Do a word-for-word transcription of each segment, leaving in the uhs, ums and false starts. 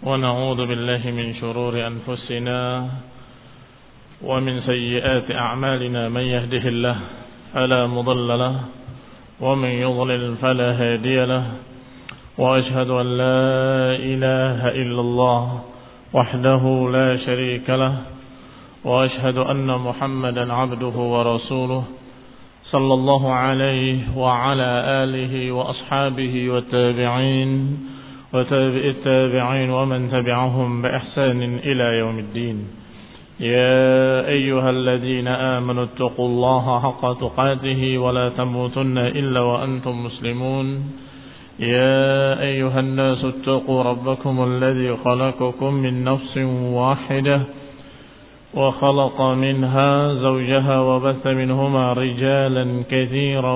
ونعوذ بالله من شرور أنفسنا ومن سيئات أعمالنا من يهده الله فلا مضل له ومن يضلل فلا هادي له وأشهد أن لا إله إلا الله وحده لا شريك له وأشهد أن محمدا عبده ورسوله صلى الله عليه وعلى آله وأصحابه والتابعين وتابع التابعين ومن تبعهم بإحسان إلى يوم الدين. يا أيها الذين آمنوا اتقوا الله حق تقاته ولا تموتن إلا وأنتم مسلمون. يا أيها الناس اتقوا ربكم الذي خلقكم من نفس واحدة وخلق منها زوجها وبث منهما رجالا كثيرا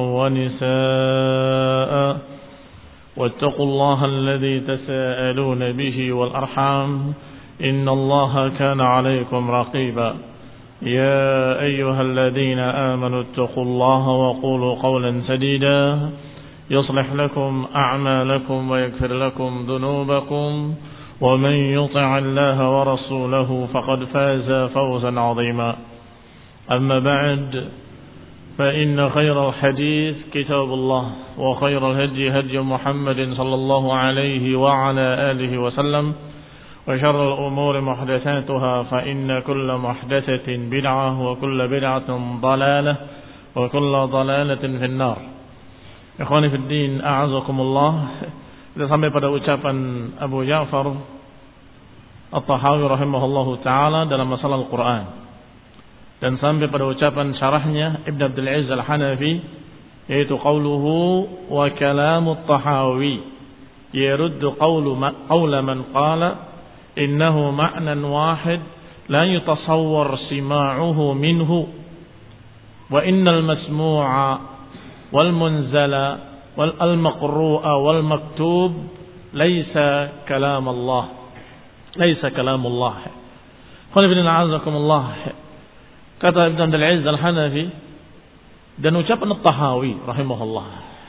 ونساء واتقوا الله الذي تساءلون به والأرحام إن الله كان عليكم رقيبا. يا أيها الذين آمنوا اتقوا الله وقولوا قولا سديدا يصلح لكم أعمالكم ويغفر لكم ذنوبكم ومن يطع الله ورسوله فقد فاز فوزا عظيما. أما بعد فإن خير الحديث كتاب الله وخير الهدي هدي محمد صلى الله عليه وعلى آله وسلم وشر الأمور محدثاتها فإن كل محدثة بدعة وكل بدعة ضلالة وكل ضلالة في النار. Ikhwani fi din, a'azakumullah. Kita sampai pada ucapan Abu Ja'far At-Tahawi rahimahullahu ta'ala dalam masalah Al-Quran, dan sampai pada ucapan syarahnya Ibn Abdul Aziz Al-Hanafi, yaitu qawluhu wa kalamu At-Tahawi yaruddu qawlu qawla man qala innahu ma'nan wahid la yutasawwar sima'uhu minhu wa innal masmu'a wal munzala wal al-maqru'a wal maktub laysa kalam Allah laysa kalam Allah. Qul inna a'azakumullah. Kata Ibn Abdul Aziz Al-Hanafi dan ucapan At-Tahawi rahimahullah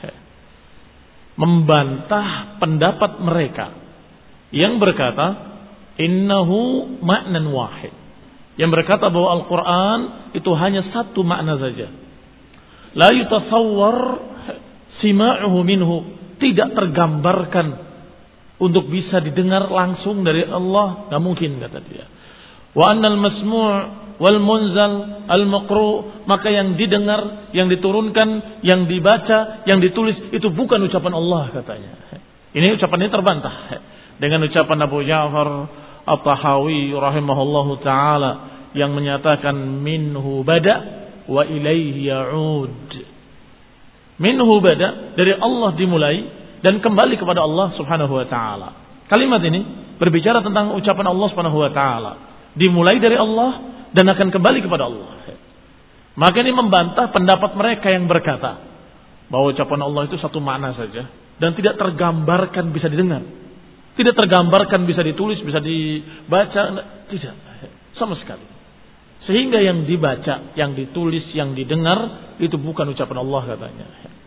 membantah pendapat mereka yang berkata innahu ma'nan wahid, yang berkata bahwa Al-Quran itu hanya satu makna saja. La yutasawwar sima'uhu minhu, tidak tergambarkan untuk bisa didengar langsung dari Allah, tidak mungkin kata dia. Wa annal masmu' wal munzal al maqru, maka yang didengar, yang diturunkan, yang dibaca, yang ditulis itu bukan ucapan Allah katanya. Ini ucapan ini terbantah dengan ucapan Abu Ja'far At-Tahawi rahimahullahu taala yang menyatakan minhu bada wa ilaihi ya'ud. Minhu bada, dari Allah dimulai dan kembali kepada Allah Subhanahu wa taala. Kalimat ini berbicara tentang ucapan Allah Subhanahu wa taala, dimulai dari Allah dan akan kembali kepada Allah. Maka ini membantah pendapat mereka yang berkata bahwa ucapan Allah itu satu makna saja dan tidak tergambarkan bisa didengar, tidak tergambarkan bisa ditulis, bisa dibaca, tidak sama sekali. Sehingga yang dibaca, yang ditulis, yang didengar itu bukan ucapan Allah katanya.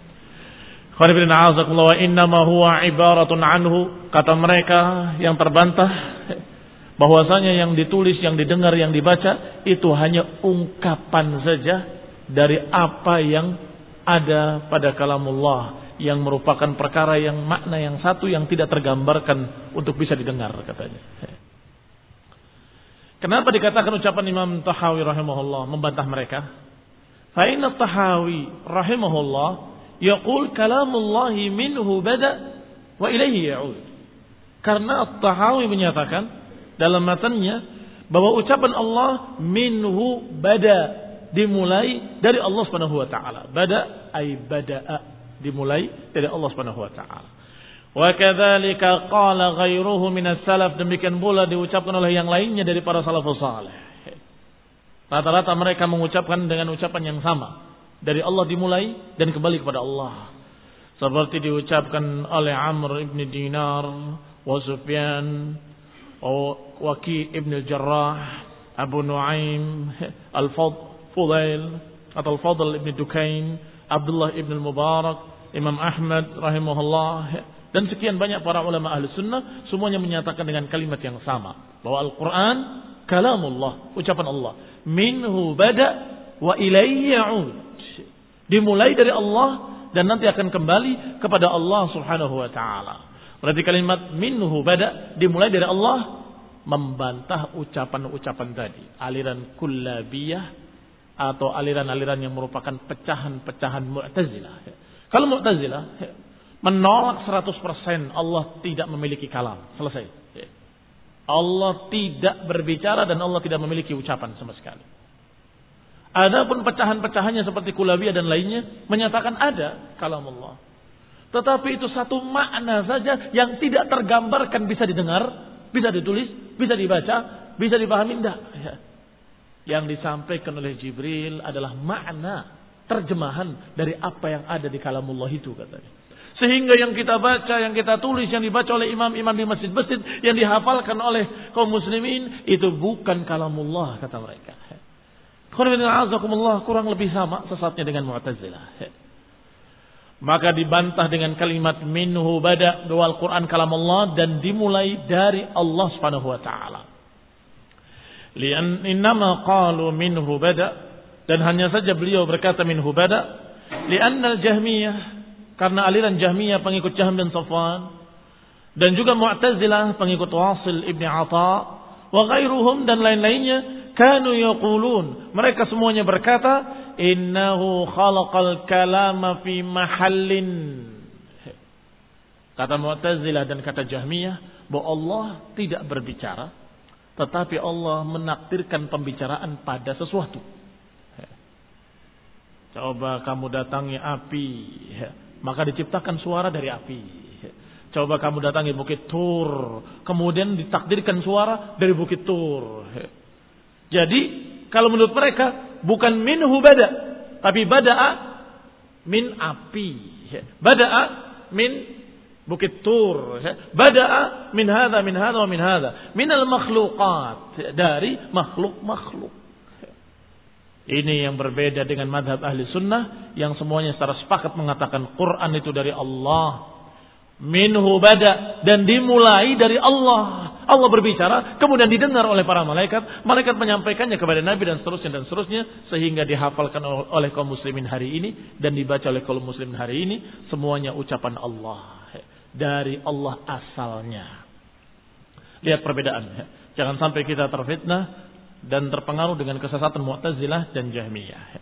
Wa innama huwa ibaratun anhu, kata mereka yang terbantah bahwasanya yang ditulis, yang didengar, yang dibaca itu hanya ungkapan saja dari apa yang ada pada kalamullah, yang merupakan perkara yang makna yang satu yang tidak tergambarkan untuk bisa didengar katanya. Kenapa dikatakan ucapan Imam Tahawi rahimahullah membantah mereka? Fa inna Tahawi rahimahullah yaqul kalamullahi minhu bada wa ilaihi ya'ud. Karena Tahawi menyatakan dalam matanya bahwa ucapan Allah minhu bada, dimulai dari Allah Subhanahu wa taala. Bada ay bada'a, dimulai dari Allah Subhanahu wa taala. Wa kadzalika qala ghairuhu minas salaf, demikian pula diucapkan oleh yang lainnya dari para salafus saleh. Rata-rata mereka mengucapkan dengan ucapan yang sama, dari Allah dimulai dan kembali kepada Allah. Seperti diucapkan oleh Amr ibn Dinar, wa Sufyan, Waqi ibn al-Jarrah, Abu Nuaim, Al-Fudail atau Al-Fadl ibn Dukain, Abdullah ibn al-Mubarak, Imam Ahmad rahimahullah, Dan sekian banyak para ulama ahli sunnah semuanya menyatakan dengan kalimat yang sama, bahwa Al-Quran kalamullah, ucapan Allah. Minhu bada wa ilayhi ya'ud. Dimulai dari Allah dan nanti akan kembali kepada Allah Subhanahu wa taala. Berarti kalimat minhu bada dimulai dari Allah membantah ucapan-ucapan tadi, aliran kullabiyah atau aliran-aliran yang merupakan pecahan-pecahan Mu'tazilah. Kalau Mu'tazilah menolak seratus persen Allah tidak memiliki kalam, selesai. Allah tidak berbicara dan Allah tidak memiliki ucapan sama sekali. Adapun pecahan-pecahannya seperti kullabiyah dan lainnya menyatakan ada kalam Allah. Tetapi itu satu makna saja yang tidak tergambarkan, bisa didengar, bisa ditulis, bisa dibaca, bisa dipahami, tidak. Ya. Yang disampaikan oleh Jibril adalah makna terjemahan dari apa yang ada di kalamullah itu, katanya. Sehingga yang kita baca, yang kita tulis, yang dibaca oleh imam-imam di masjid-masjid, yang dihafalkan oleh kaum muslimin, itu bukan kalamullah, kata mereka. Kurang lebih sama sesatnya dengan Mu'tazilah. Maka dibantah dengan kalimat minhu bada, bahwa Al-Quran kalam Allah dan dimulai dari Allah Subhanahu wa taala. Lian innama qalu minhu bada, dan hanya saja beliau berkata minhu bada li'anna al-Jahmiyah, karena aliran Jahmiyah pengikut Jahm dan Safwan, dan juga Mu'tazilah pengikut Wasil Ibn Atha wa ghairuhum dan lain-lainnya, kanu yaqulun, mereka semuanya berkata innahu khalaqal kalama fi mahallin. Kata Mu'tazilah dan kata Jahmiyah bahwa Allah tidak berbicara, tetapi Allah menakdirkan pembicaraan pada sesuatu. Coba kamu datangi api, maka diciptakan suara dari api. Coba kamu datangi Bukit Tur, kemudian ditakdirkan suara dari Bukit Tur. Jadi kalau menurut mereka bukan minhu bada, tapi bada'a min api, bada'a min Bukit Tur, bada'a min hadza min hadza wa min hadza, minal makhluqat, dari makhluk-makhluk. Ini yang berbeda dengan madhab ahli sunnah yang semuanya secara sepakat mengatakan Quran itu dari Allah. Minhu bada, dan dimulai dari Allah. Allah berbicara, kemudian didengar oleh para malaikat. Malaikat menyampaikannya kepada Nabi dan seterusnya dan seterusnya, sehingga dihafalkan oleh kaum muslimin hari ini dan dibaca oleh kaum muslimin hari ini. Semuanya ucapan Allah, dari Allah asalnya. Lihat perbedaan. Jangan sampai kita terfitnah dan terpengaruh dengan kesesatan Mu'tazilah dan Jahmiyah.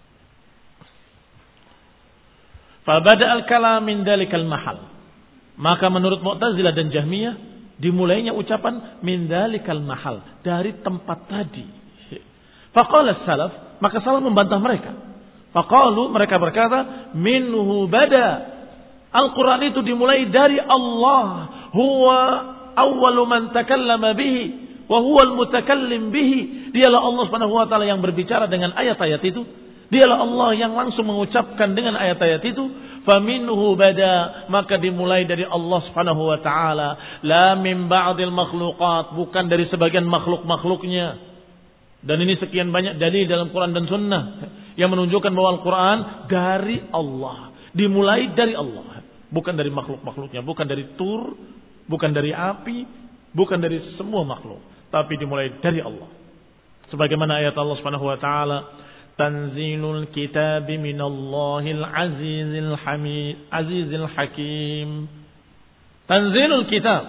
Fabada al-kalam min dalikal mahal. Maka menurut Mu'tazilah dan Jahmiyah, dimulainya ucapan min dalikal mahal, dari tempat tadi. Faqala salaf, maka salaf membantah mereka. Faqalu, mereka berkata, minhu bada. Al-Quran itu dimulai dari Allah. Huwa awwalu man takallama bihi wa huwa al-mutakallim bihi. Dialah Allah Subhanahu wa taala yang berbicara dengan ayat-ayat itu. Dialah Allah yang langsung mengucapkan dengan ayat-ayat itu. Faminhu bada, maka dimulai dari Allah Subhanahu wa taala, la min ba'dil makhluqat, bukan dari sebagian makhluk-makhluknya. Dan ini sekian banyak dalil dalam Quran dan Sunnah yang menunjukkan bahwa Al-Quran dari Allah, dimulai dari Allah, bukan dari makhluk-makhluknya, bukan dari tur, bukan dari api, bukan dari semua makhluk, tapi dimulai dari Allah. Sebagaimana ayat Allah Subhanahu wa taala, tanzilul kitab minallahil azizil hamid azizil hakim. Tanzilul kitab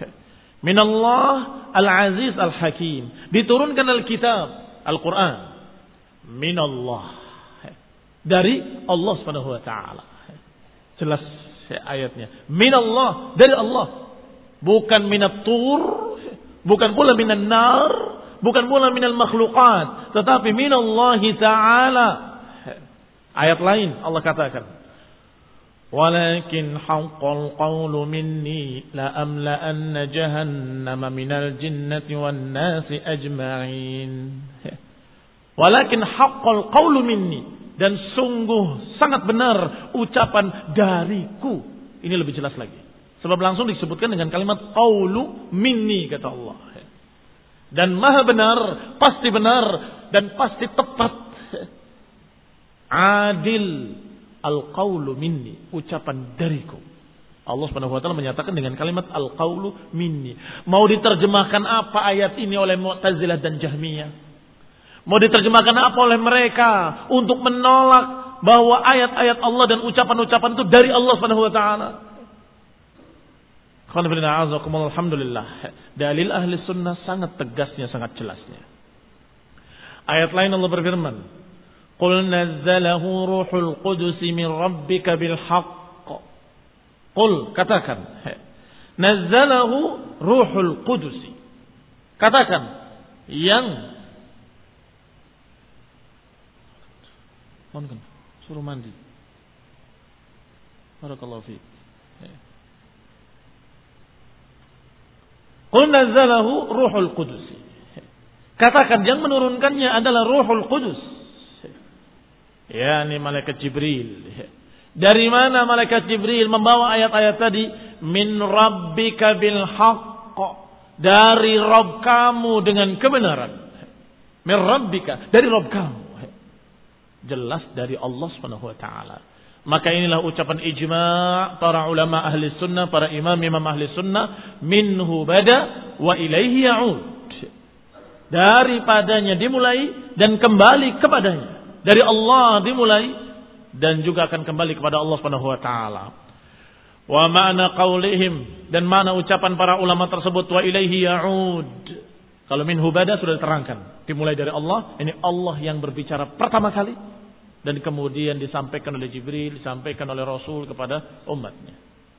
minallah al-aziz al-hakim. Diturunkan al-kitab, Al-Quran, minallah, dari Allah Subhanahu wa taala. Jelas ayatnya. Minallah, dari Allah. Bukan minat tur, bukan pula minan nar, bukan pula minal makhluqat, tetapi minallahi ta'ala. Ayat lain Allah katakan, walakin haqqal qawlu minni la amla'anna jahannama minal jinnati wan nasi ajma'in. Walakin haqqal qawlu minni, dan sungguh sangat benar ucapan dariku. Ini lebih jelas lagi, sebab langsung disebutkan dengan kalimat qawlu minni, kata Allah. Dan maha benar, pasti benar, dan pasti tepat. Adil al-qawlu minni, ucapan dariku. Allah Subhanahu wa taala menyatakan dengan kalimat al-qaulu minni. Mau diterjemahkan apa ayat ini oleh Mu'tazilah dan Jahmiyah? Mau diterjemahkan apa oleh mereka untuk menolak bahwa ayat-ayat Allah dan ucapan-ucapan itu dari Allah Subhanahu wa taala? Alhamdulillah. Dalil ahli sunnah sangat tegasnya, sangat jelasnya. Ayat lain Allah berfirman, "Qul nazzalahu ruhul qudus min rabbika bil haqq." Qul, katakan, nazzalahu ruhul qudus. Katakan, yang Mohon suruh mandi. Barakallahu fiik. Qul nazzalahu ruhul qudus. Katakan yang menurunkannya adalah Ruhul Qudus. Ya, ini malaikat Jibril. Dari mana malaikat Jibril membawa ayat-ayat tadi? Min rabbika bil haqq. Dari Rabb kamu dengan kebenaran. Min rabbika, dari Rabb kamu. Jelas dari Allah Subhanahu wa taala. Maka inilah ucapan ijma' para ulama ahli sunnah, para imam-imam ahli sunnah, minhu bada wa ilaihi ya'ud. Daripadanya dimulai dan kembali kepadanya. Dari Allah dimulai dan juga akan kembali kepada Allah Subhanahu wa taala. Wa ma'na qaulihim, dan mana ucapan para ulama tersebut, wa ilaihi ya'ud. Kalau minhu bada sudah diterangkan, dimulai dari Allah, ini Allah yang berbicara pertama kali dan kemudian disampaikan oleh Jibril, disampaikan oleh Rasul kepada umatnya.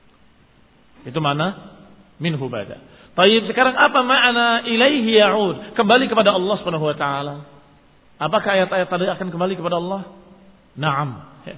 Itu mana minhu bada. Baik, sekarang apa makna ilaihi ya'ud? Kembali kepada Allah Subhanahu wa taala. Apakah ayat-ayat tadi akan kembali kepada Allah? Naam.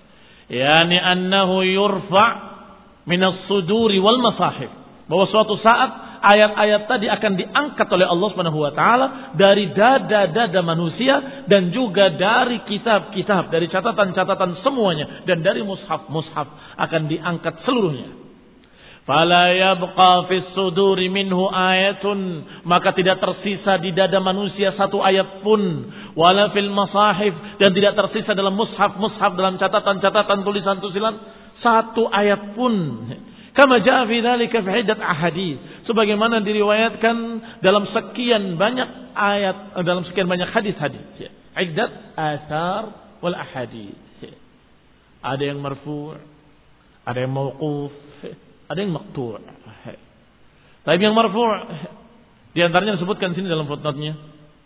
Yani annahu yurfa' minas suduri wal masahif. Bahwa suatu saat ayat-ayat tadi akan diangkat oleh Allah Subhanahu wa taala dari dada-dada manusia dan juga dari kitab-kitab, dari catatan-catatan semuanya dan dari mushaf-mushaf akan diangkat seluruhnya. Fala yabqa fis suduri minhu ayatun, maka tidak tersisa di dada manusia satu ayat pun, wala fil masahif, dan tidak tersisa dalam mushaf-mushaf, dalam catatan-catatan tulisan-tulisan satu ayat pun. Kama jaa fi dzalika fi iddat ahadits, sebagaimana diriwayatkan dalam sekian banyak ayat, dalam sekian banyak hadis-hadis. Iddat athar wal ahadits. Ada yang marfu', ada yang mauquf, ada yang maqtu'. Tapi yang marfu' di antaranya disebutkan sini dalam footnote-nya.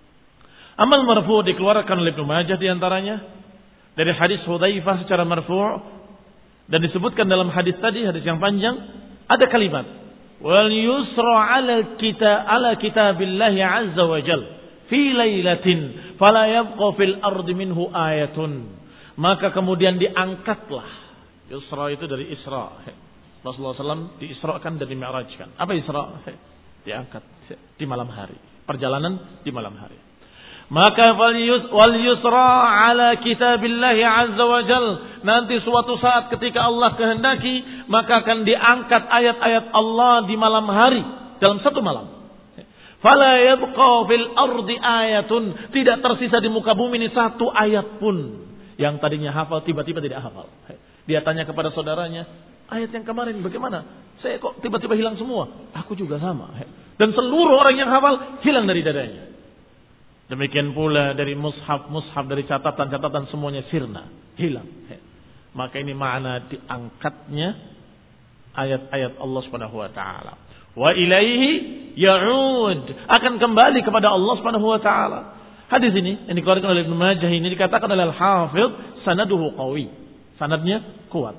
Amal marfu' dikeluarkan oleh Ibnu Majah di antaranya dari hadis Hudzaifah secara marfu', dan disebutkan dalam hadis tadi, hadis yang panjang, ada kalimat wal yusra 'ala kita 'ala kitabillahi 'azza wa jal fi lailatin fala yabqa fil ardi minhu ayatun. Maka kemudian diangkatlah. Yusra itu dari Isra. Rasulullah shallallahu alaihi wasallam diisrakan dan dimi'rajkan. Apa Isra? Diangkat di malam hari. Perjalanan di malam hari. Maka wal yusra ala kitabillahi azza wa jal. Nanti suatu saat ketika Allah kehendaki, maka akan diangkat ayat-ayat Allah di malam hari. Dalam satu malam. Fala yabqa fil ardi ayatun. Tidak tersisa di muka bumi ini satu ayat pun. Yang tadinya hafal tiba-tiba tidak hafal. Dia tanya kepada saudaranya, ayat yang kemarin bagaimana? Saya kok tiba-tiba hilang semua? Aku juga sama. Dan seluruh orang yang hafal hilang dari dadanya. Demikian pula dari mushaf-mushaf, dari catatan-catatan semuanya sirna, hilang. Maka ini makna diangkatnya ayat-ayat Allah Subhanahu wa taala. Wa ilaihi ya'ud, akan kembali kepada Allah Subhanahu wa taala. Hadis ini yang dikeluarkan oleh Ibnu Majah ini dikatakan oleh Al-Hafidz sanaduhu qawi. Sanadnya kuat.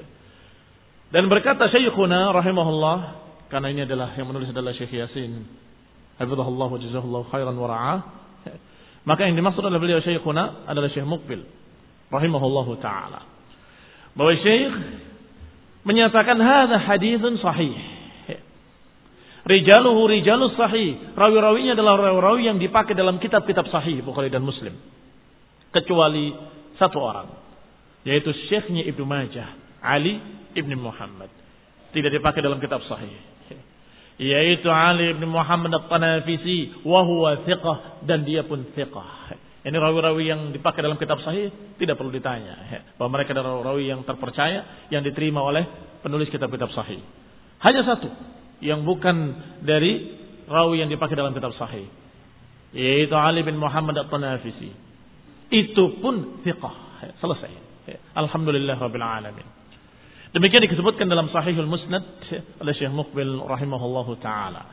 Dan berkata Syekhuna rahimahullah, karena ini adalah yang menulis adalah Syekh Yasin, hafizahullah wa jazahullahu khairan wa ra'ah. Maka yang dimaksud oleh beliau Syekhuna adalah Syekh Muqbil rahimahullahu taala. Bahwa Syekh menyatakan hadza haditsun sahih. Rijaluhu rijalus sahih. Rawi-rawinya adalah rawi-rawi yang dipakai dalam kitab-kitab sahih Bukhari dan Muslim. Kecuali satu orang, yaitu Syekhnya Ibnu Majah, Ali Ibn Muhammad. Tidak dipakai dalam kitab sahih. Yaitu Ali Ibn Muhammad At-Tanafisi. Wa huwa thiqah. Dan dia pun thiqah. Ini rawi-rawi yang dipakai dalam kitab sahih tidak perlu ditanya. Bahwa mereka adalah rawi yang terpercaya, yang diterima oleh penulis kitab-kitab sahih. Hanya satu yang bukan dari rawi yang dipakai dalam kitab sahih, yaitu Ali bin Muhammad At-Tanafisi. Itu pun thiqah. Selesai. Alhamdulillah Rabbil Alamin. Demikian disebutkan dalam Sahihul Musnad oleh Syekh Muqbil rahimahullahu ta'ala.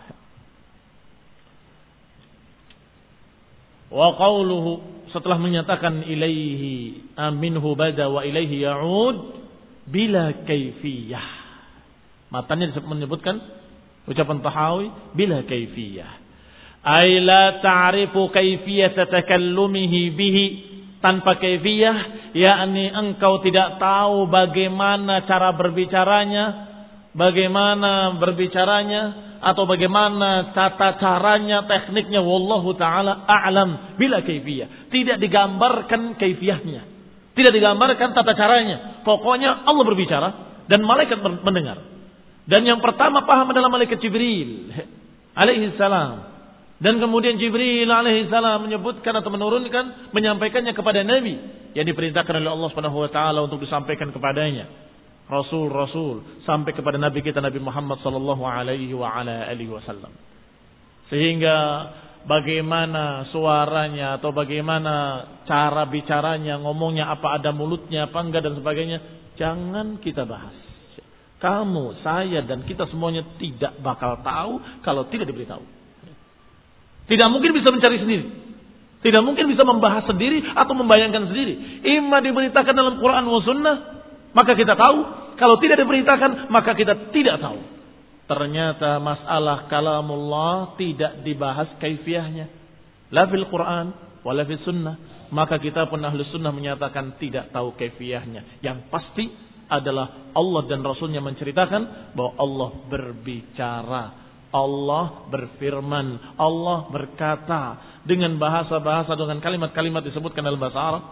Wa qawluhu, setelah menyatakan ilaihi aminhu bada wa ilaihi ya'ud bila kaifiyah. Matanya menyebutkan ucapan Tahawi bila kaifiyah. Ay la ta'rifu kaifiyata takallumihi bihi, tanpa kaifiyah, yakni engkau tidak tahu bagaimana cara berbicaranya, bagaimana berbicaranya atau bagaimana tata caranya, tekniknya. Wallahu taala a'lam bila kaifiyah. Tidak digambarkan kaifiyahnya, tidak digambarkan tata caranya. Pokoknya Allah berbicara dan malaikat mendengar. Dan yang pertama paham adalah malaikat Jibril alaihi salam. Dan kemudian Jibril alaihi salam menyebutkan atau menurunkan, menyampaikannya kepada Nabi yang diperintahkan oleh Allah Subhanahu wa taala untuk disampaikan kepadanya. Rasul-rasul sampai kepada Nabi kita Nabi Muhammad sallallahu alaihi wa ala alihi wasallam. Sehingga bagaimana suaranya atau bagaimana cara bicaranya, ngomongnya apa ada mulutnya apa enggak dan sebagainya, jangan kita bahas. Kamu, saya dan kita semuanya tidak bakal tahu kalau tidak diberitahu. Tidak mungkin bisa mencari sendiri. Tidak mungkin bisa membahas sendiri atau membayangkan sendiri. Imma diberitakan dalam Quran wa sunnah, maka kita tahu. Kalau tidak diberitakan, maka kita tidak tahu. Ternyata masalah kalamullah tidak dibahas kaifiyahnya. La fil Quran, wa la fil sunnah. Maka kita pun ahli sunnah menyatakan tidak tahu kaifiyahnya. Yang pasti adalah Allah dan Rasulnya menceritakan bahwa Allah berbicara. Allah berfirman, Allah berkata dengan bahasa-bahasa, dengan kalimat-kalimat disebutkan dalam bahasa Arab.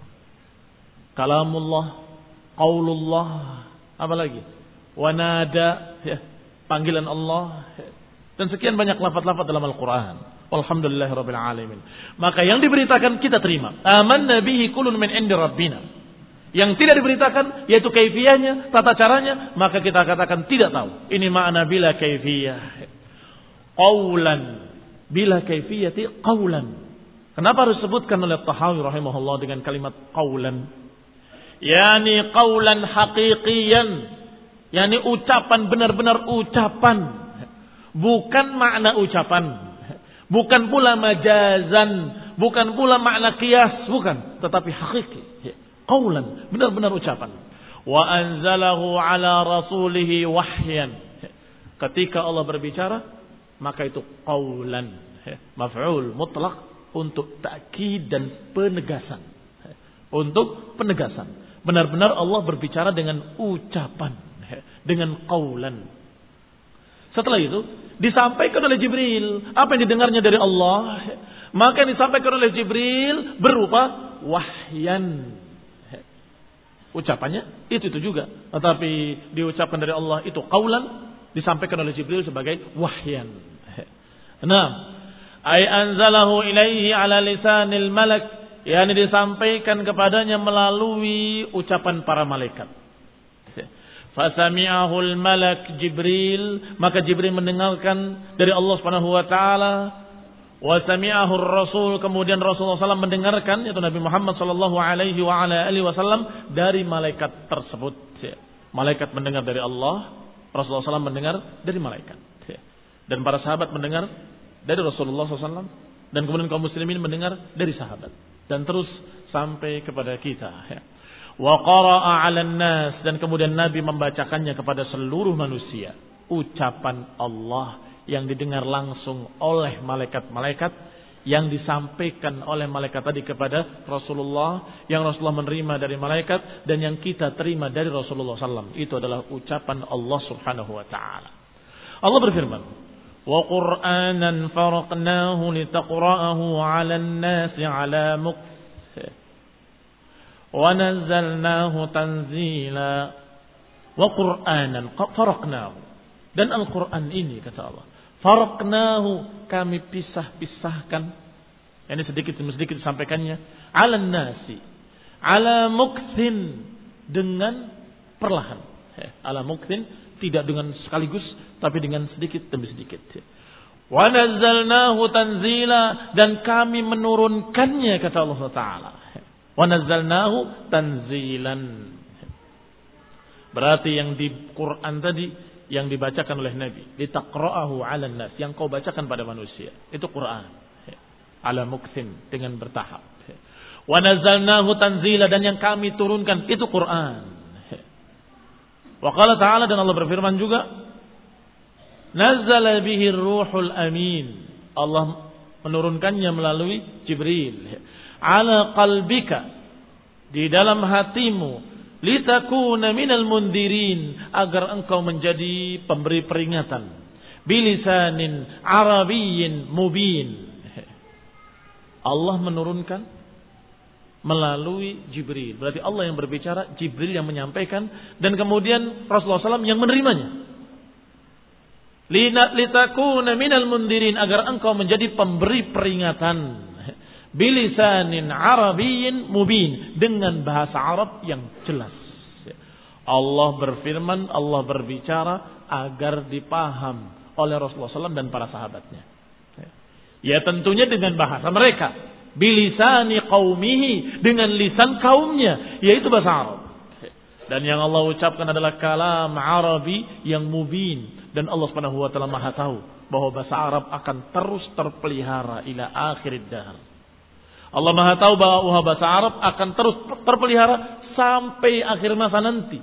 Kalamullah, qaulullah, apa lagi? Wanada, ya, panggilan Allah, ya. Dan sekian banyak lafaz-lafaz dalam Al-Quran. Walhamdulillahirabbil alamin. Maka yang diberitakan kita terima. Amanna bihi kullun min indi rabbina. Yang tidak diberitakan yaitu kaifiyahnya, tata caranya, maka kita katakan tidak tahu. Ini makna bila kaifiyah. Qaulan, bila kaifiyati qaulan. Kenapa harus disebutkan oleh Tahawi rahimahullah dengan kalimat qaulan? Yani qaulan haqiqiyan. Yani ucapan, benar-benar ucapan. Bukan makna ucapan. Bukan pula majazan, bukan pula makna qiyas, bukan, tetapi hakiki. Qaulan, benar-benar ucapan. Wa anzalahu ala rasulihi wahyan. Ketika Allah berbicara, maka itu qaulan, maf'ul mutlaq untuk takkid dan penegasan. Untuk penegasan. Benar-benar Allah berbicara dengan ucapan, dengan qaulan. Setelah itu disampaikan oleh Jibril apa yang didengarnya dari Allah, maka yang disampaikan oleh Jibril berupa wahyan. Ucapannya itu itu juga, tetapi diucapkan dari Allah itu qaulan, disampaikan oleh Jibril sebagai wahyan. Nah, ay anzalahu ilaihi ala lisanil malak, yakni disampaikan kepadanya melalui ucapan para malaikat. Fasami'ahul malak Jibril, maka Jibril mendengarkan dari Allah Subhanahu wa taala. Wa sami'ahur rasul, kemudian Rasulullah sallallahu alaihi wasallam mendengarkan, yaitu Nabi Muhammad sallallahu alaihi wa ala alihi wasallam dari malaikat tersebut. Malaikat mendengar dari Allah, Rasulullah sallallahu alaihi wasallam mendengar dari malaikat. Dan para sahabat mendengar dari Rasulullah sallallahu alaihi wasallam, dan kemudian kaum muslimin mendengar dari sahabat, dan terus sampai kepada kita. Wa qara'a 'alan nas, dan kemudian Nabi membacakannya kepada seluruh manusia. Ucapan Allah yang didengar langsung oleh malaikat-malaikat, yang disampaikan oleh malaikat tadi kepada Rasulullah, yang Rasulullah menerima dari malaikat, dan yang kita terima dari Rasulullah sallallahu alaihi wasallam. Itu adalah ucapan Allah subhanahu wa ta'ala. Allah berfirman, wa qur'anan faraqnahu litaqra'ahu 'alan nasi 'ala mukth wa nazzalnahu tanzila. Wa qur'anan faraqnahu, dan Al-Quran ini kata Allah, faraqnahu, kami pisah-pisahkan, Ini sedikit demi sedikit disampaikannya. Ala nasi, ala mukthin, dengan perlahan. Ala mukthin, tidak dengan sekaligus, tapi dengan sedikit demi sedikit. Wa nazzalnahu tanzila, dan kami menurunkannya, kata Allah Taala. Wa nazzalnahu tanzilan. Berarti yang di Quran tadi yang dibacakan oleh Nabi, litaqra'ahu 'alan nas, yang kau bacakan pada manusia, itu Quran. Ala mukthin, dengan bertahap. Wa nazzalnahu tanzila, dan yang kami turunkan itu Quran. Wa qala ta'ala, dan Allah berfirman juga, nazzala bihi ruhul amin, Allah menurunkannya melalui Jibril, ala qalbika, di dalam hatimu, litakuna minal mundirin, agar engkau menjadi pemberi peringatan, bilisanin arabiyyin mubin. Allah menurunkan melalui Jibril. Berarti Allah yang berbicara, Jibril yang menyampaikan, dan kemudian Rasulullah shallallahu alaihi wasallam yang menerimanya. Litakuna minal mundirin, agar engkau menjadi pemberi peringatan. Bilisanin arabiyyin mubin, dengan bahasa Arab yang jelas. Allah berfirman, Allah berbicara agar dipaham oleh Rasulullah shallallahu alaihi wasallam dan para sahabatnya. Ya tentunya dengan bahasa mereka. Bilisani qaumihi, dengan lisan kaumnya, yaitu bahasa Arab. Dan yang Allah ucapkan adalah kalam Arabi yang mubin. Dan Allah Subhanahu wa taala Maha tahu bahwa bahasa Arab akan terus terpelihara ila akhirid dahr. Allah Maha tahu bahwa bahasa Arab akan terus terpelihara sampai akhir masa nanti.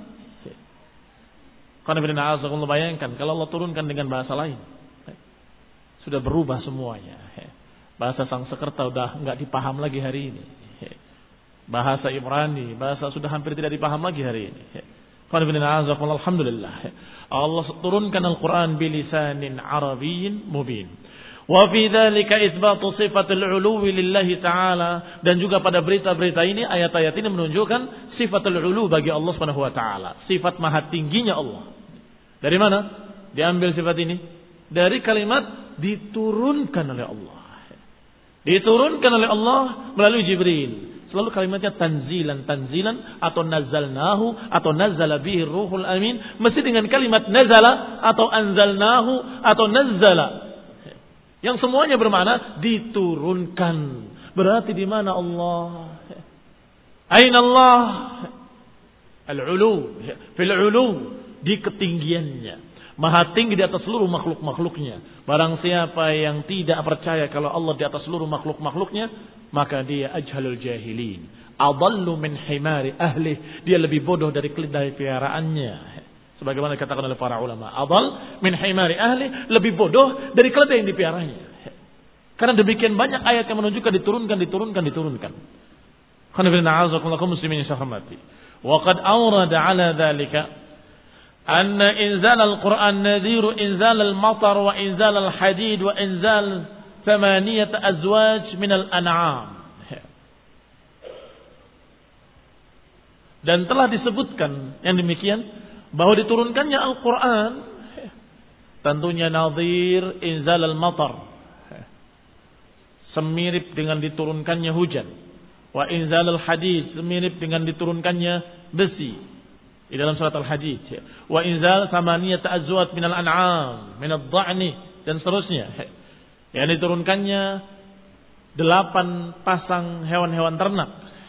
Karena benar-benar bayangkan kalau Allah turunkan dengan bahasa lain, sudah berubah semuanya. Bahasa Sanskerta sudah enggak dipaham lagi hari ini. Bahasa Ibrani, bahasa sudah hampir tidak dipaham lagi hari ini. Alhamdulillah. Allah turunkan Al-Quran bilisanin arabiyyin mubin. Wa fi dzalika itsbatu sifatul 'uluwi lillahi ta'ala, dan juga pada berita-berita ini, ayat-ayat ini menunjukkan sifatul 'ulu bagi Allah Subhanahu wa taala, sifat maha tingginya Allah. Dari mana diambil sifat ini? Dari kalimat diturunkan oleh Allah. Diturunkan oleh Allah melalui Jibril. Selalu kalimatnya tanzilan, tanzilan, atau nazzalnahu, atau nazzala bihi ruhul amin. Mesti dengan kalimat nazala, atau anzalnahu, atau nazzala. Yang semuanya bermakna diturunkan. Berarti di mana Allah? Aina Allah? Al-ulu, fil ulu, di ketinggiannya. Maha tinggi di atas seluruh makhluk-makhluknya. Barang siapa yang tidak percaya kalau Allah di atas seluruh makhluk-makhluknya, maka dia ajhalul jahilin, adallu min himari ahli, dia lebih bodoh dari keledai piaraannya. Sebagaimana dikatakan oleh para ulama, adal min himari ahli, lebih bodoh dari keledai yang dipiaranya. Karena demikian banyak ayat yang menunjukkan diturunkan, diturunkan, diturunkan. Wa qad awrada ala dzalika anna inzal al-Quran nadhiru inzal al-matar wa inzal al-hadid wa inzal thamaniyat azwaj min al-an'am. Dan telah disebutkan yang demikian bahwa diturunkannya Al-Quran tentunya nadhir inzal al-matar, semirip dengan diturunkannya hujan, wa inzal al-hadid, semirip dengan diturunkannya besi di dalam surat Al-Hadid, wa inzal thamaniyat azwat minal an'am minad dha'ni, dan seterusnya, yang diturunkannya delapan pasang hewan-hewan ternak.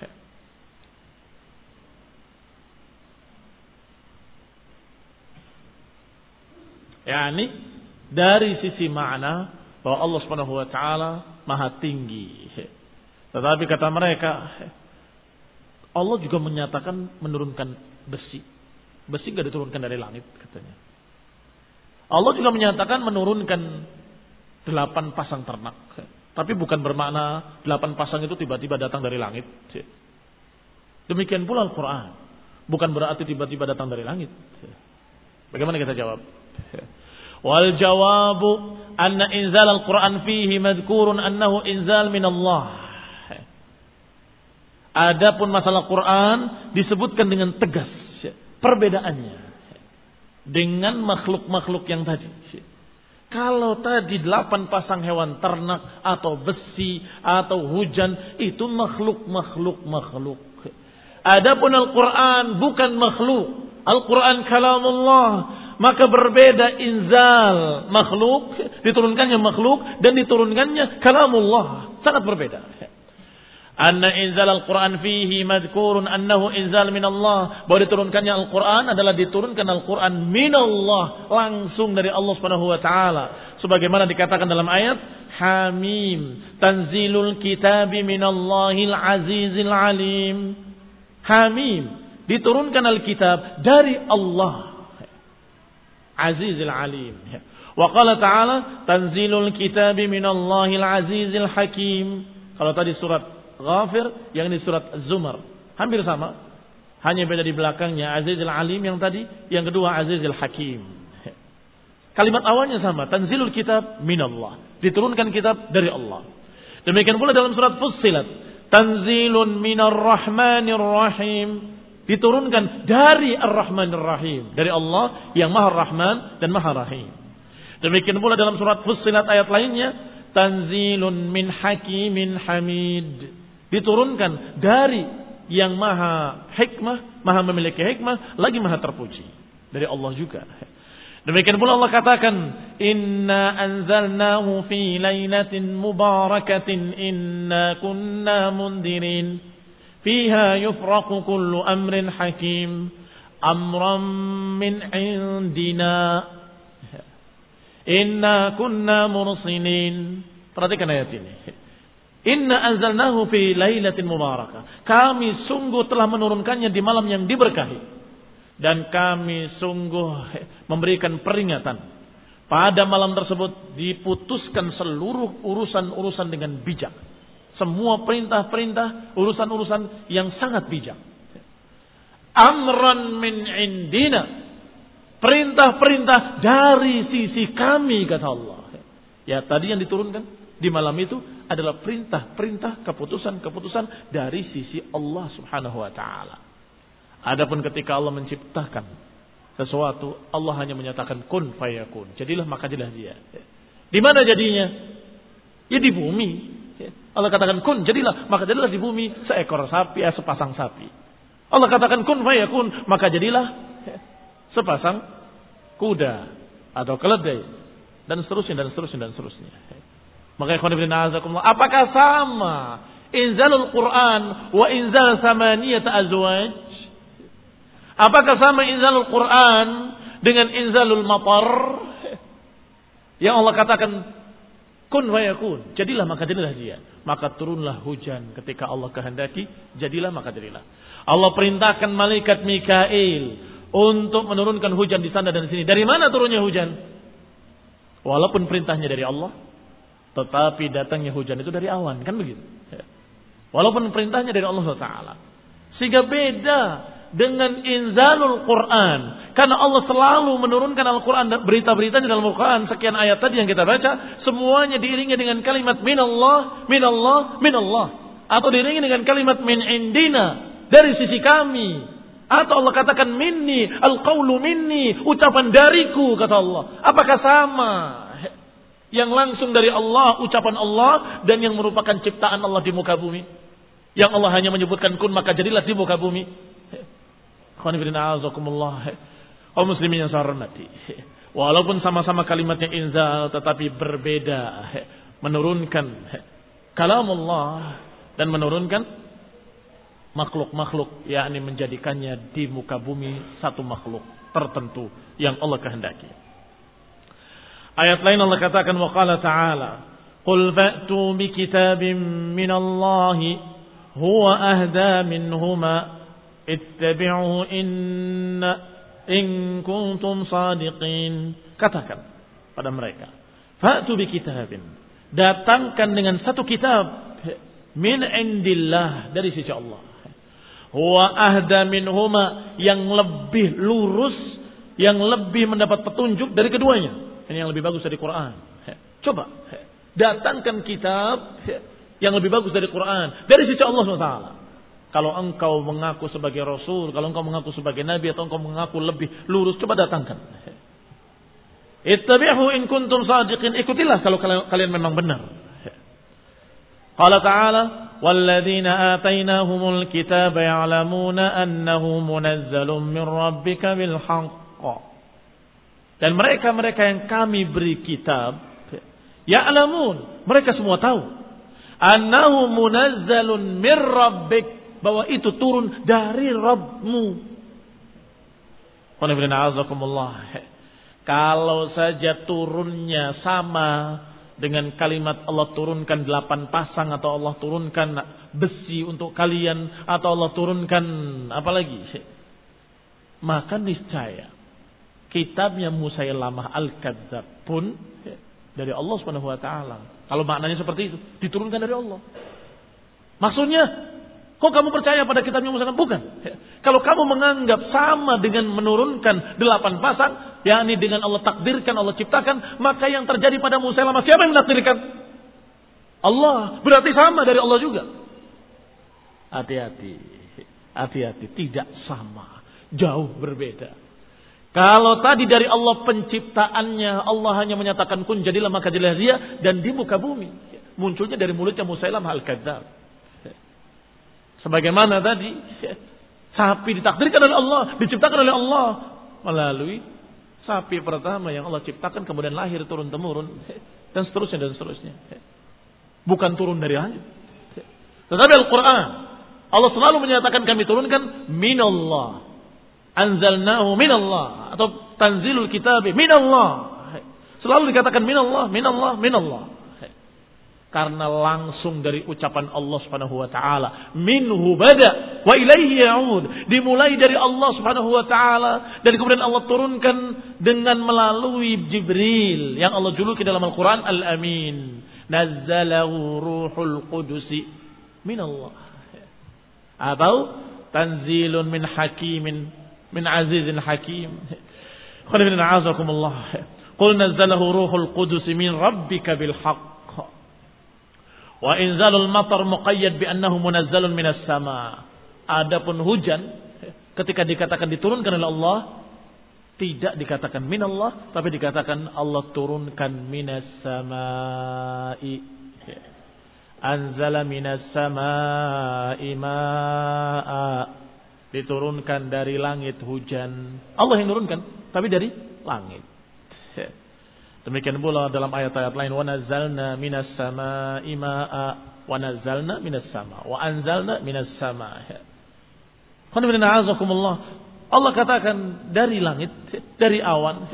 Yani dari sisi makna bahwa Allah Subhanahu wa taala maha tinggi. Tetapi kata mereka, Allah juga menyatakan menurunkan besi. Besi enggak diturunkan dari langit katanya. Allah juga menyatakan menurunkan delapan pasang ternak. Tapi bukan bermakna delapan pasang itu tiba-tiba datang dari langit. Demikian pula Al-Quran. Bukan berarti tiba-tiba datang dari langit. Bagaimana kita jawab? Wal jawabu anna inzal al-Quran fihi madhkurun annahu inzal min Allah. Adapun masalah Quran disebutkan dengan tegas perbedaannya dengan makhluk-makhluk yang tadi. Kalau tadi delapan pasang hewan ternak atau besi atau hujan itu makhluk, makhluk, makhluk. Adapun Al-Quran bukan makhluk. Al-Quran kalamullah. Maka berbeda inzal makhluk, diturunkannya makhluk dan diturunkannya kalamullah. Sangat berbeda. Anna inzal Al-Quran fihi madhkurun annahu inzal minallah. Bahwa diturunkannya Al-Quran adalah diturunkan Al-Quran minallah. Langsung dari Allah subhanahu wa ta'ala. Sebagaimana dikatakan dalam ayat Hamim. Tanzilul kitabi minallahil azizil alim. Hamim. Diturunkan Al-Kitab dari Allah. Azizil alim. Wa qala ta'ala tanzilul kitabi minallahil azizil hakim. Kalau tadi surat Ghafir, yang ini surat Az-Zumar. Hampir sama. Hanya beda di belakangnya Azizil Alim yang tadi, yang kedua Azizil Hakim. Kalimat awalnya sama, tanzilul kitab minallah. Diturunkan kitab dari Allah. Demikian pula dalam surat Fussilat, tanzilun minar rahmanir rahim. Diturunkan dari Ar-Rahmanir Rahim, dari Allah yang Maha Rahman dan Maha Rahim. Demikian pula dalam surat Fussilat ayat lainnya, tanzilun min hakimin hamid. Diturunkan dari yang maha hikmah, maha memiliki hikmah, lagi maha terpuji. Dari Allah juga. Demikian pula Allah katakan, inna anzalnahu fi lailatin mubarakatin inna kunna mundirin. Fiha yufraqu kullu amrin hakim. Amran min indina. Inna kunna mursilin. Perhatikan ayat ini. Inna anzalnahu fi lailatin mubarakah. Kami sungguh telah menurunkannya di malam yang diberkahi. Dan kami sungguh memberikan peringatan. Pada malam tersebut diputuskan seluruh urusan-urusan dengan bijak. Semua perintah-perintah, urusan-urusan yang sangat bijak. Amran min indina. Perintah-perintah dari sisi kami, kata Allah. Ya, tadi yang diturunkan di malam itu adalah perintah-perintah, keputusan-keputusan dari sisi Allah subhanahu wa ta'ala. Adapun ketika Allah menciptakan sesuatu, Allah hanya menyatakan kun fayakun. Jadilah maka jadilah dia. Di mana jadinya? Ya di bumi. Allah katakan kun, jadilah maka jadilah di bumi seekor sapi, ya sepasang sapi. Allah katakan kun fayakun, maka jadilah sepasang kuda atau keledai dan seterusnya dan seterusnya dan seterusnya. Maka ikhwan fillah azakumullah, apakah sama inzalul Quran wa inzal samaniyat azwaj? Apakah sama inzalul Quran dengan inzalul matar? Yang Allah katakan kun fayakun, jadilah maka jadilah dia. Maka turunlah hujan ketika Allah kehendaki, jadilah maka jadilah. Allah perintahkan malaikat Mikail untuk menurunkan hujan di sana dan di sini. Dari mana turunnya hujan? Walaupun perintahnya dari Allah, tetapi datangnya hujan itu dari awan, kan begitu? Walaupun perintahnya dari Allah Taala, sehingga beda dengan inzalul Quran. Karena Allah selalu menurunkan Al-Quran, berita-beritanya dalam Al-Quran, sekian ayat tadi yang kita baca, semuanya diiringi dengan kalimat minallah, minallah, minallah, atau diiringi dengan kalimat min indina, dari sisi kami. Atau Allah katakan minni, al-qawlu minni, ucapan dariku, kata Allah. Apakah sama? Yang langsung dari Allah, ucapan Allah, dan yang merupakan ciptaan Allah di muka bumi. Yang Allah hanya menyebutkan kun, maka jadilah di muka bumi. Oh muslimin yang saya hormati. Walaupun sama-sama kalimatnya inzal, tetapi berbeda. Menurunkan kalam Allah dan menurunkan makhluk-makhluk, yakni menjadikannya di muka bumi satu makhluk tertentu yang Allah kehendaki. Ayat lain Allah katakan wa qala ta'ala qul fa'tu bi kitabin minallahi huwa ahda minhuma ittabi'uhu inna in kuntum sadiqin. Katakan pada mereka, fa'tu bi kitabin, datangkan dengan satu kitab min indillah, dari sisi Allah. Huwa ahda minhuma, yang lebih lurus, yang lebih mendapat petunjuk dari keduanya. Ini yang lebih bagus dari Quran. Coba datangkan kitab yang lebih bagus dari Quran, dari sisi Allah subhanahu wa taala. Kalau engkau mengaku sebagai Rasul, kalau engkau mengaku sebagai Nabi, atau engkau mengaku lebih lurus, coba datangkan. Ittabi'hu in kuntum shadiqin. Ikutilah kalau kalian memang benar. Qala ta'ala, walladzina atainahumul kitaba ya'lamuna annahu munazzalun min rabbika bil haqq. Dan mereka-mereka yang kami beri kitab, ya'lamun, mereka semua tahu, annahu munazzalun min rabbik, bahwa itu turun dari Rabbmu. Kalau saja turunnya sama dengan kalimat Allah turunkan delapan pasang, atau Allah turunkan besi untuk kalian, atau Allah turunkan apa lagi, maka niscaya kitabnya Musailamah Al-Kadzdzab pun dari Allah Subhanahu wa taala. Kalau maknanya seperti itu, diturunkan dari Allah. Maksudnya, kok kamu percaya pada kitabnya Musailamah? Bukan. Kalau kamu menganggap sama dengan menurunkan delapan pasang, yakni dengan Allah takdirkan, Allah ciptakan, maka yang terjadi pada Musailamah, siapa yang menakdirkan? Allah. Berarti sama dari Allah juga. Hati-hati. Hati-hati. Tidak sama. Jauh berbeda. Kalau tadi dari Allah penciptaannya, Allah hanya menyatakan kun jadilah maka jadilah dia, dan di muka bumi munculnya dari mulutnya Musailamah Al-Kadzdzab. Sebagaimana tadi sapi ditakdirkan oleh Allah, diciptakan oleh Allah melalui sapi pertama yang Allah ciptakan, kemudian lahir turun temurun, dan seterusnya dan seterusnya. Bukan turun dari langit. Tetapi Al-Quran, Allah selalu menyatakan kami turunkan minallah. Anzalnahu minallah, atau tanzilul kitabi minallah. Selalu dikatakan minallah, minallah, minallah. Karena langsung dari ucapan Allah Subhanahu wa taala, minhu bada wa ilaihi ya'ud. Dimulai dari Allah Subhanahu wa taala, dan kemudian Allah turunkan dengan melalui Jibril yang Allah juluki dalam Al-Qur'an Al-Amin. Nazzalahu ruhul qudusi minallah. Atau tanzilun min hakimin min azizin hakim. Khairin a'azakumullah. Qul nazzalahu ruhul qudus min rabbika bil haqq. Wa inzalul matar muqayyad bi annahu munazzalun minas sama. Adapun hujan ketika dikatakan diturunkan oleh Allah, tidak dikatakan minallah, tapi dikatakan Allah turunkan minas samai. Anzala minas samai ma'a. Diturunkan dari langit hujan. Allah yang turunkan, tapi dari langit. Demikian pula dalam ayat-ayat lain, wa nazzalna minas samaa'i maa'a, wa nazzalna minas sama', wa anzalna minas sama'. Allah katakan dari langit, dari awan.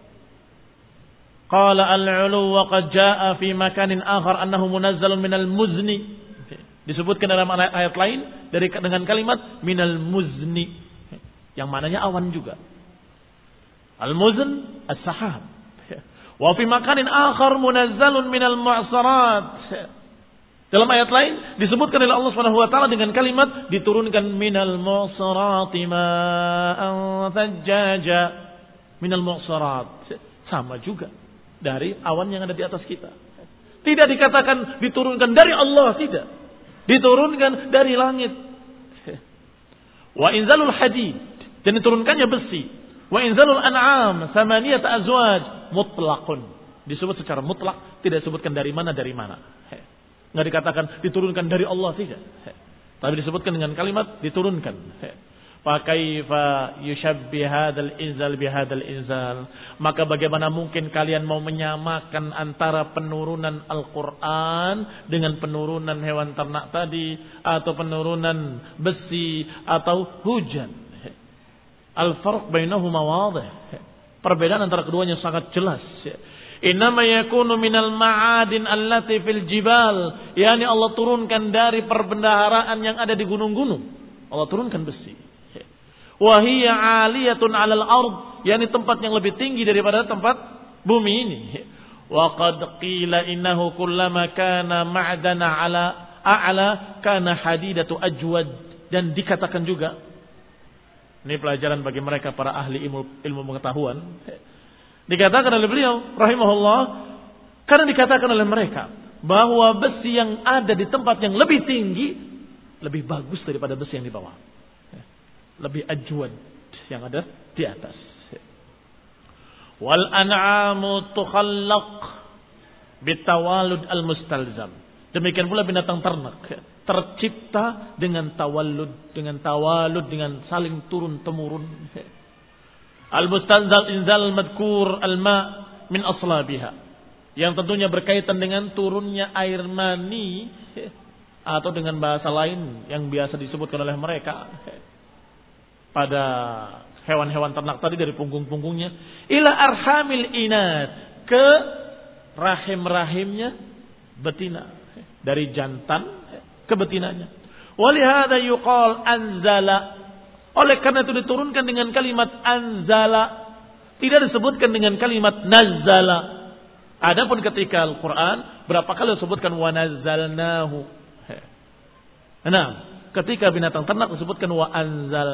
Qala al-'ulu wa qad jaa'a fi makanin akhar annahu munazzalun minal muzni. Disebutkan dalam ayat lain dari dengan kalimat minal muzni, yang maknanya awan juga. Al-muzn as-sahab. Wa fi makanin akhar munazzalun minal mu'sarat. Dalam ayat lain disebutkan oleh Allah Subhanahu wa taala dengan kalimat diturunkan minal mu'sarati ma'an thajjaja. Minal mu'sarat. Sama juga dari awan yang ada di atas kita. Tidak dikatakan diturunkan dari Allah, tidak. Diturunkan dari langit. Wa inzalul hadid, dan diturunkannya besi. Wa inzalul an'am samaniyat azwaj mutlaqun. Disebut secara mutlak, tidak disebutkan dari mana dari mana. Enggak dikatakan diturunkan dari Allah, tidak. Tapi disebutkan dengan kalimat diturunkan. Fa kaifa yushabbih hadzal inzal bihadzal inzal? Maka bagaimana mungkin kalian mau menyamakan antara penurunan Al-Qur'an dengan penurunan hewan ternak tadi, atau penurunan besi atau hujan? Al-farq bainahuma wadih. Perbedaan antara keduanya sangat jelas. Innama yakunu minal ma'adin allati fil jibal. Yani Allah turunkan dari perbendaharaan yang ada di gunung-gunung. Allah turunkan besi. Wahiyya 'aliyatun 'alal ard, yakni tempat yang lebih tinggi daripada tempat bumi ini. Wa qad qila innahu kullama kana ma'dana 'ala a'la kana hadidatu ajwad. Dan dikatakan juga, ini pelajaran bagi mereka para ahli ilmu, ilmu pengetahuan, dikatakan oleh beliau rahimahullah, karena dikatakan oleh mereka bahwa besi yang ada di tempat yang lebih tinggi lebih bagus daripada besi yang di bawah. Lebih ajwad yang ada di atas. Wal an'amu tukhallaq bitawalud al-mustalzam. Demikian pula binatang ternak tercipta dengan tawallud, dengan tawalud, dengan saling turun temurun. Al-mustalzal inzal madkur al-ma min aslabiha, yang tentunya berkaitan dengan turunnya air mani, atau dengan bahasa lain yang biasa disebutkan oleh mereka pada hewan-hewan ternak tadi dari punggung-punggungnya ila arhamil inat, ke rahim-rahimnya betina, dari jantan ke betinanya. Walihada yuqal anzala, oleh karena itu diturunkan dengan kalimat anzala, tidak disebutkan dengan kalimat nazzala. Adapun ketika Al-Quran berapa kali disebutkan wa nazzalnahu. Nah, ketika binatang ternak disebutkan wa anzal.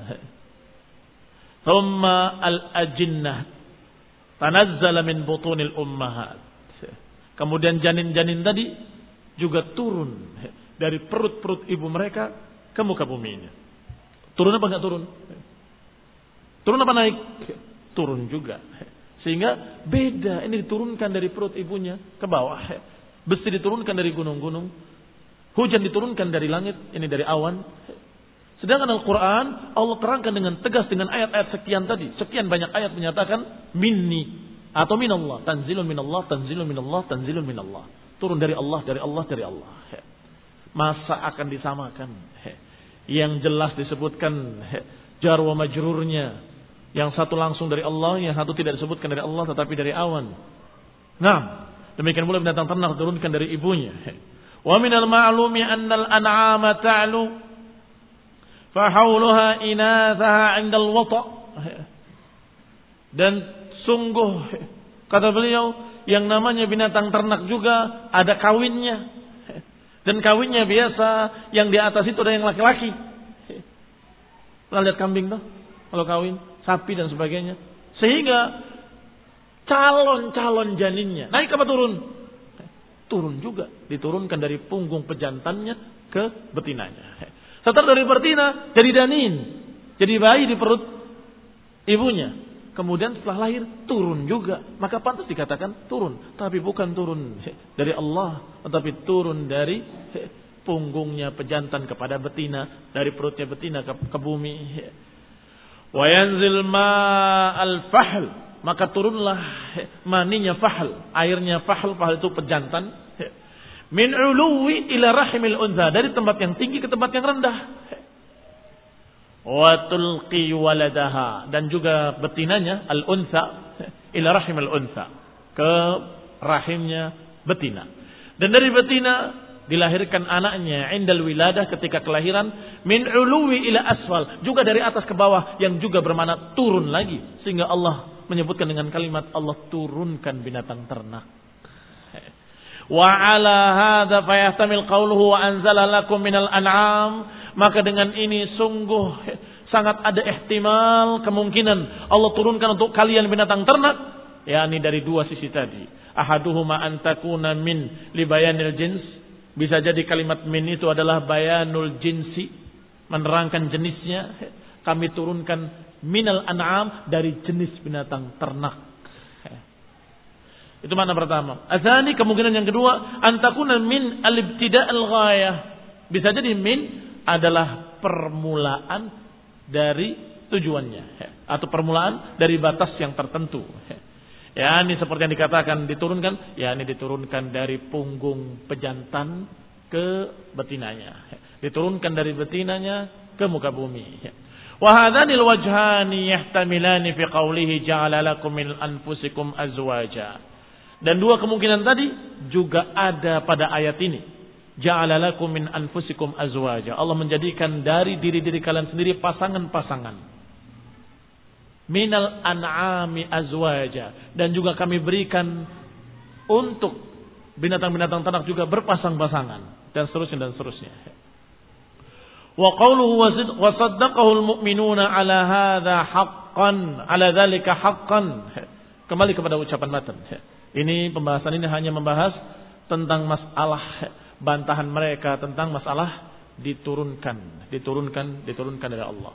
Thumma al-ajinnah tanazzala min butunil ummahat. Kemudian janin-janin tadi juga turun dari perut-perut ibu mereka ke muka bumi ini. Turun apa enggak turun? Turun apa naik? Turun juga. Sehingga beda, ini diturunkan dari perut ibunya ke bawah. Besi diturunkan dari gunung-gunung. Hujan diturunkan dari langit, ini dari awan. Sedangkan Al-Quran Allah terangkan dengan tegas dengan ayat-ayat sekian tadi. Sekian banyak ayat menyatakan minni atau minallah, tanzilun minallah, tanzilun minallah, tanzilun minallah. Turun dari Allah, dari Allah, dari Allah. Masa akan disamakan? Yang jelas disebutkan jar wa majrurnya, yang satu langsung dari Allah, yang satu tidak disebutkan dari Allah tetapi dari awan. Nah, demikian pula binatang ternak turunkan dari ibunya. Wa minal ma'lumi annal an'ama ta'lu fa hawluha inathaha 'inda al-wata'. Dan sungguh kata beliau, yang namanya binatang ternak juga ada kawinnya. Dan kawinnya biasa yang di atas itu ada yang laki-laki. Pernah lihat kambing tuh kalau kawin, sapi dan sebagainya. Sehingga calon-calon janinnya naik apa turun? Turun juga, diturunkan dari punggung pejantannya ke betinanya. Setelah dari betina jadi janin, jadi bayi di perut ibunya. Kemudian setelah lahir turun juga, maka pantas dikatakan turun, tapi bukan turun dari Allah, tetapi turun dari punggungnya pejantan kepada betina, dari perutnya betina ke, ke bumi. Wa yanzil ma'al fahl, maka turunlah maninya fahl, airnya fahl, fahl itu pejantan, min uluwi ila rahimil untha, dari tempat yang tinggi ke tempat yang rendah. Wa tulqi waladaha, dan juga betinanya al-untha ila rahimil untha, ke rahimnya betina. Dan dari betina dilahirkan anaknya indal wiladah, ketika kelahiran, min uluwi ila asfal, juga dari atas ke bawah, yang juga bermakna turun lagi, sehingga Allah menyebutkan dengan kalimat Allah turunkan binatang ternak. Wa ala hadza fayahtamil qawluhu wa anzala lakum minal an'am, maka dengan ini sungguh sangat ada ihtimal, kemungkinan Allah turunkan untuk kalian binatang ternak, yakni dari dua sisi tadi. Ahaduhuma an takuna min li bayanil jins, bisa jadi kalimat min itu adalah bayanul jinsi, menerangkan jenisnya. Kami turunkan minal an'am, dari jenis binatang ternak. Itu makna pertama. Azani, kemungkinan yang kedua, an takuna min al-ibtida' al-ghayah, bisa jadi min adalah permulaan dari tujuannya, atau permulaan dari batas yang tertentu. Ya, ini seperti yang dikatakan diturunkan, ya ini diturunkan dari punggung pejantan ke betinanya, diturunkan dari betinanya ke muka bumi. Wa hadanil wajhani yahtamilani fi qawlihi ja'ala lakum min anfusikum azwaja. Dan dua kemungkinan tadi juga ada pada ayat ini. Ja'ala lakum min anfusikum azwaja. Allah menjadikan dari diri-diri kalian sendiri pasangan-pasangan. Minal an'ami azwaja. Dan juga kami berikan untuk binatang-binatang ternak juga berpasang-pasangan. Dan seterusnya dan seterusnya. Wa qawluhu wa saddaqahu al-mu'minuna ala hadha haqqan. Ala dhalika haqqan. Kembali kepada ucapan matan. Ini pembahasan ini hanya membahas tentang masalah bantahan mereka tentang masalah diturunkan, diturunkan, diturunkan dari Allah.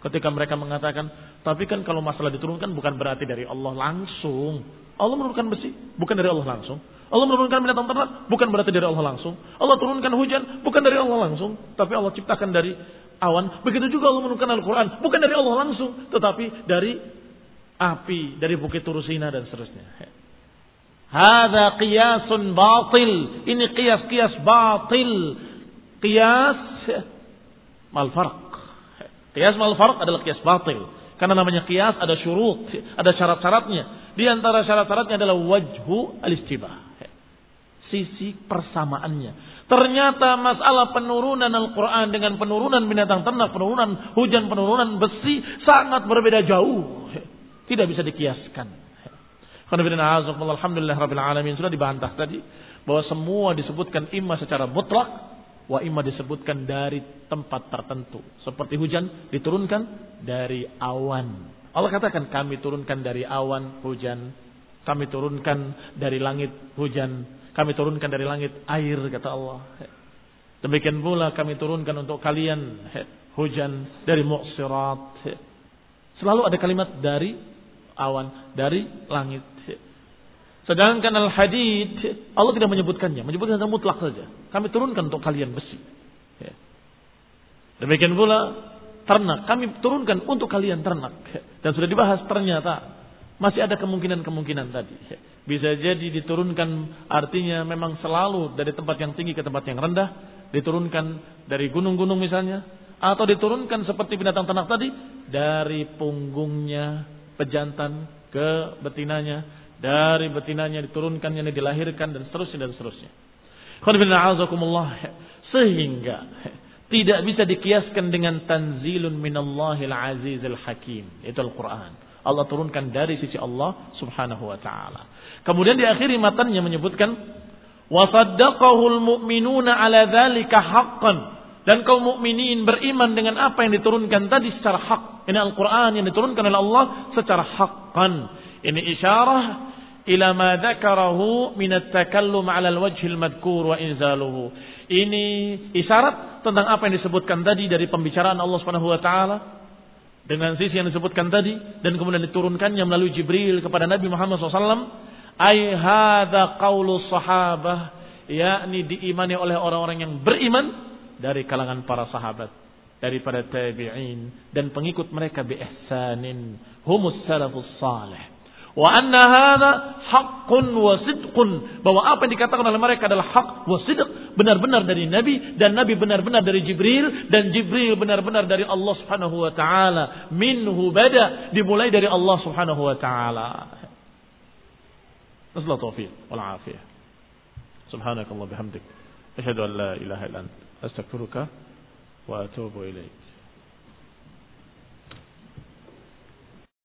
Ketika mereka mengatakan, tapi kan kalau masalah diturunkan bukan berarti dari Allah langsung. Allah menurunkan besi, bukan dari Allah langsung. Allah menurunkan binatang ternak, bukan berarti dari Allah langsung. Allah turunkan hujan, bukan dari Allah langsung. Tapi Allah ciptakan dari awan. Begitu juga Allah menurunkan Al-Quran, bukan dari Allah langsung. Tetapi dari api, dari bukit Turusina dan seterusnya. Hada qiyasun batil. Ini qiyas-qiyas batil. Qiyas mal farq. Qiyas mal farq adalah qiyas batil. Karena namanya qiyas ada syurut, ada syarat-syaratnya. Di antara syarat-syaratnya adalah wajhu al-istibah. Sisi persamaannya. Ternyata masalah penurunan Al-Quran dengan penurunan binatang ternak, penurunan hujan, penurunan besi sangat berbeda jauh. Tidak bisa dikiaskan. Alhamdulillah Rabbil Alamin. Sudah dibantah tadi bahwa semua disebutkan imma secara mutlak, wa imma disebutkan dari tempat tertentu. Seperti hujan diturunkan dari awan. Allah katakan kami turunkan dari awan hujan. Kami turunkan dari langit hujan. Kami turunkan dari langit air, kata Allah. Demikian pula kami turunkan untuk kalian hujan dari mu'sirat. Selalu ada kalimat dari awan, dari langit. Sedangkan al-hadid Allah tidak menyebutkannya, menyebutkan secara mutlak saja. Kami turunkan untuk kalian besi. Demikian pula ternak, kami turunkan untuk kalian ternak. Dan sudah dibahas ternyata masih ada kemungkinan-kemungkinan tadi. Bisa jadi diturunkan artinya memang selalu dari tempat yang tinggi ke tempat yang rendah. Diturunkan dari gunung-gunung misalnya. Atau diturunkan seperti binatang ternak tadi. Dari punggungnya pejantan ke betinanya. Dari betinanya diturunkan yang dilahirkan dan seterusnya dan seterusnya. Sehingga tidak bisa dikiaskan dengan tanzilun minallahil azizil hakim. Itu Al-Quran. Allah turunkan dari sisi Allah subhanahu wa ta'ala. Kemudian di akhir matannya menyebutkan wasaddaqahul mu'minuna ala dzalika haqqan, dan kaum mukminin beriman dengan apa yang diturunkan tadi secara hak. Ini Al-Qur'an yang diturunkan oleh Allah secara haqqan. Ini isyarah ila ma dzakarahu min at-takallum 'ala al-wajhil madhkur wa inzaluhu. Ini isyarat tentang apa yang disebutkan tadi dari pembicaraan Allah Subhanahu wa taala dengan sisi yang disebutkan tadi, dan kemudian diturunkannya melalui Jibril kepada Nabi Muhammad shallallahu alaihi wasallam. Ai hadza qaulu sahabah, yakni diimani oleh orang-orang yang beriman dari kalangan para sahabat, daripada tabi'in dan pengikut mereka bi ihsanin, humus salafus salih. Wa anna hadza haqqun wa sidqun, bahwa apa yang dikatakan oleh mereka adalah hak wa sidq, benar-benar dari Nabi, dan Nabi benar-benar dari Jibril, dan Jibril benar-benar dari Allah Subhanahu wa taala. Minhu bada, dimulai dari Allah Subhanahu wa taala. Nasallahu taufiq wal afiyah. Subhanakallah bihamdik, asyhadu an la ilaha illa anta, astaghfiruka wa atubu ilaik.